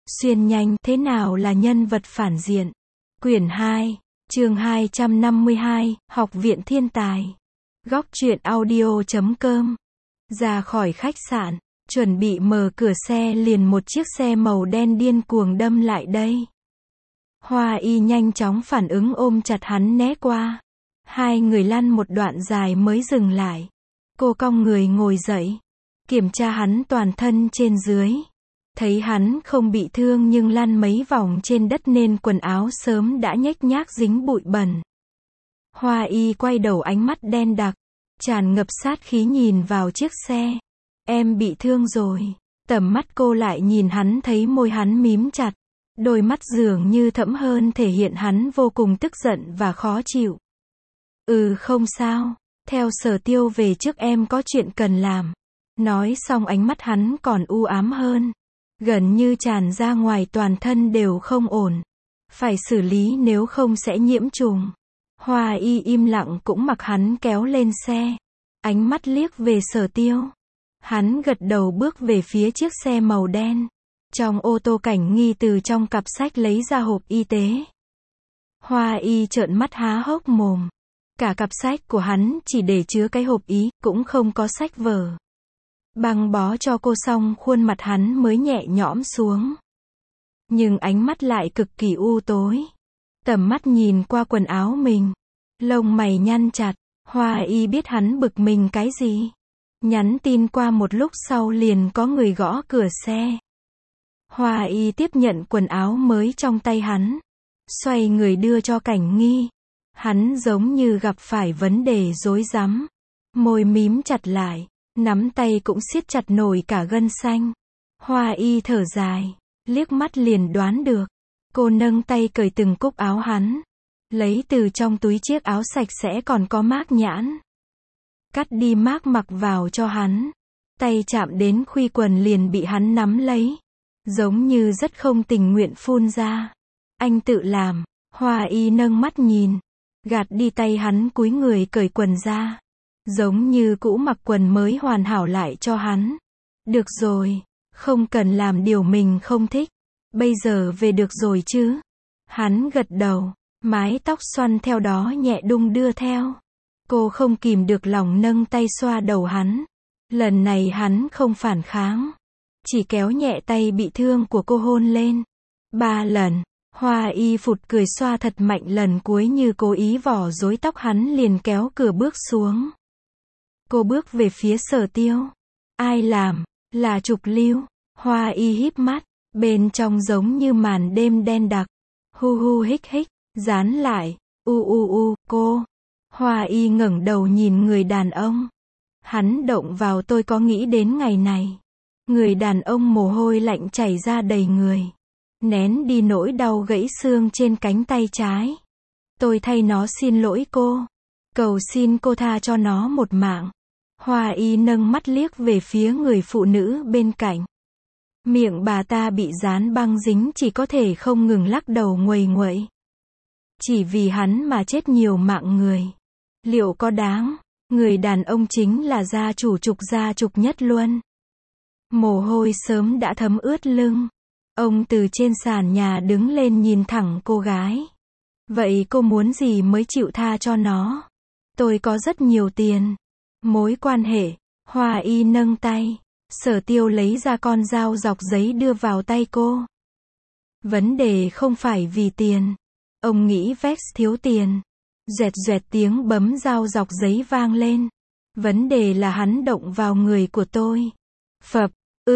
Xuyên nhanh, thế nào là nhân vật phản diện? Quyển 2, chương 252, Học viện thiên tài. Góc truyện audio.com. Ra khỏi khách sạn, chuẩn bị mở cửa xe liền một chiếc xe màu đen điên cuồng đâm lại đây. Hoa Y nhanh chóng phản ứng ôm chặt hắn né qua. Hai người lăn một đoạn dài mới dừng lại. Cô cong người ngồi dậy, kiểm tra hắn toàn thân trên dưới. Thấy hắn không bị thương nhưng lăn mấy vòng trên đất nên quần áo sớm đã nhếch nhác dính bụi bẩn. Hoa Y quay đầu ánh mắt đen đặc, tràn ngập sát khí nhìn vào chiếc xe. Em bị thương rồi. Tầm mắt cô lại nhìn hắn thấy môi hắn mím chặt. Đôi mắt dường như thẫm hơn thể hiện hắn vô cùng tức giận và khó chịu. Không sao. Theo Sở Tiêu về trước em có chuyện cần làm. Nói xong ánh mắt hắn còn u ám hơn. Gần như tràn ra ngoài toàn thân đều không ổn. Phải xử lý nếu không sẽ nhiễm trùng. Hoa Y im lặng cũng mặc hắn kéo lên xe. Ánh mắt liếc về Sở Tiêu. Hắn gật đầu bước về phía chiếc xe màu đen. Trong ô tô Cảnh Nghi từ trong cặp sách lấy ra hộp y tế. Hoa Y trợn mắt há hốc mồm. Cả cặp sách của hắn chỉ để chứa cái hộp ý, cũng không có sách vở. Băng bó cho cô xong khuôn mặt hắn mới nhẹ nhõm xuống. Nhưng ánh mắt lại cực kỳ u tối. Tầm mắt nhìn qua quần áo mình. Lông mày nhăn chặt. Hoa Y biết hắn bực mình cái gì. Nhắn tin qua một lúc sau liền có người gõ cửa xe. Hoa Y tiếp nhận quần áo mới trong tay hắn. Xoay người đưa cho Cảnh Nghi. Hắn giống như gặp phải vấn đề rối rắm. Môi mím chặt lại. Nắm tay cũng siết chặt nổi cả gân xanh. Hoa Y thở dài. Liếc mắt liền đoán được. Cô nâng tay cởi từng cúc áo hắn. Lấy từ trong túi chiếc áo sạch sẽ còn có mác nhãn. Cắt đi mác mặc vào cho hắn. Tay chạm đến khuy quần liền bị hắn nắm lấy. Giống như rất không tình nguyện phun ra. Anh tự làm. Hoa Y nâng mắt nhìn. Gạt đi tay hắn cúi người cởi quần ra. Giống như cũ mặc quần mới hoàn hảo lại cho hắn. Được rồi. Không cần làm điều mình không thích. Bây giờ về được rồi chứ. Hắn gật đầu. Mái tóc xoăn theo đó nhẹ đung đưa theo. Cô không kìm được lòng nâng tay xoa đầu hắn. Lần này hắn không phản kháng. Chỉ kéo nhẹ tay bị thương của cô hôn lên. 3 lần. Hoa Y phụt cười xoa thật mạnh lần cuối như cố ý vò rối tóc hắn liền kéo cửa bước xuống. Cô bước về phía Sở Tiêu. Ai làm? Là Trục Lưu. Hoa Y híp mắt. Bên trong giống như màn đêm đen đặc. Hu hu hích hích. Dán lại. Cô. Hoa Y ngẩng đầu nhìn người đàn ông. Hắn động vào tôi có nghĩ đến ngày này. Người đàn ông mồ hôi lạnh chảy ra đầy người. Nén đi nỗi đau gãy xương trên cánh tay trái. Tôi thay nó xin lỗi cô. Cầu xin cô tha cho nó một mạng. Hoa Y nâng mắt liếc về phía người phụ nữ bên cạnh. Miệng bà ta bị dán băng dính chỉ có thể không ngừng lắc đầu nguầy nguậy. Chỉ vì hắn mà chết nhiều mạng người. Liệu có đáng? Người đàn ông chính là gia chủ Trục Nhất Luân. Mồ hôi sớm đã thấm ướt lưng. Ông từ trên sàn nhà đứng lên nhìn thẳng cô gái. Vậy cô muốn gì mới chịu tha cho nó? Tôi có rất nhiều tiền. Mối quan hệ. Hoa Y nâng tay. Sở Tiêu lấy ra con dao dọc giấy đưa vào tay cô. Vấn đề không phải vì tiền. Ông nghĩ Vex thiếu tiền. Doẹt doẹt tiếng bấm dao dọc giấy vang lên. Vấn đề là hắn động vào người của tôi. Phập.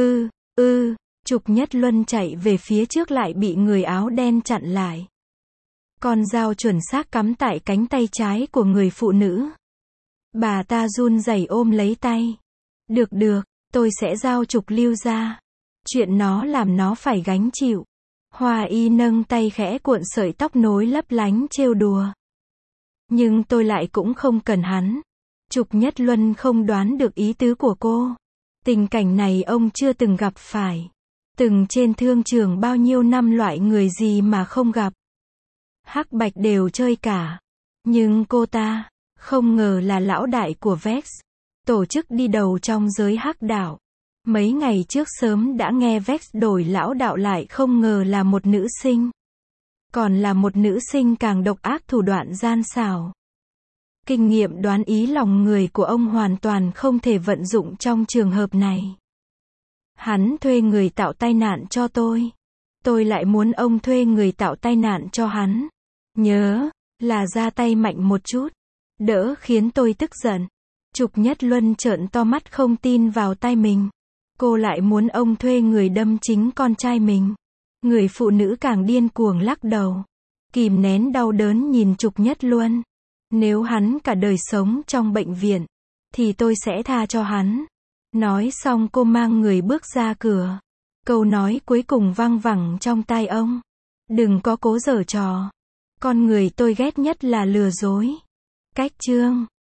Trục Nhất Luân chạy về phía trước lại bị người áo đen chặn lại. Con dao chuẩn xác cắm tại cánh tay trái của người phụ nữ. Bà ta run rẩy ôm lấy tay. Được, tôi sẽ giao Trục Lưu ra. Chuyện nó làm nó phải gánh chịu. Hoa Y nâng tay khẽ cuộn sợi tóc nối lấp lánh trêu đùa. Nhưng tôi lại cũng không cần hắn. Trục Nhất Luân không đoán được ý tứ của cô. Tình cảnh này ông chưa từng gặp phải. Từng trên thương trường bao nhiêu năm loại người gì mà không gặp. Hắc bạch đều chơi cả. Nhưng cô ta, không ngờ là lão đại của Vex. Tổ chức đi đầu trong giới hắc đạo. Mấy ngày trước sớm đã nghe Vex đổi lão đạo lại không ngờ là một nữ sinh. Còn là một nữ sinh càng độc ác thủ đoạn gian xảo. Kinh nghiệm đoán ý lòng người của ông hoàn toàn không thể vận dụng trong trường hợp này. Hắn thuê người tạo tai nạn cho tôi. Tôi lại muốn ông thuê người tạo tai nạn cho hắn. Nhớ, là ra tay mạnh một chút. Đỡ khiến tôi tức giận. Trục Nhất Luân trợn to mắt không tin vào tai mình. Cô lại muốn ông thuê người đâm chính con trai mình. Người phụ nữ càng điên cuồng lắc đầu. Kìm nén đau đớn nhìn Trục Nhất Luân. Nếu hắn cả đời sống trong bệnh viện, thì tôi sẽ tha cho hắn. Nói xong cô mang người bước ra cửa. Câu nói cuối cùng vang vẳng trong tai ông. Đừng có cố giở trò. Con người tôi ghét nhất là lừa dối. Cách chương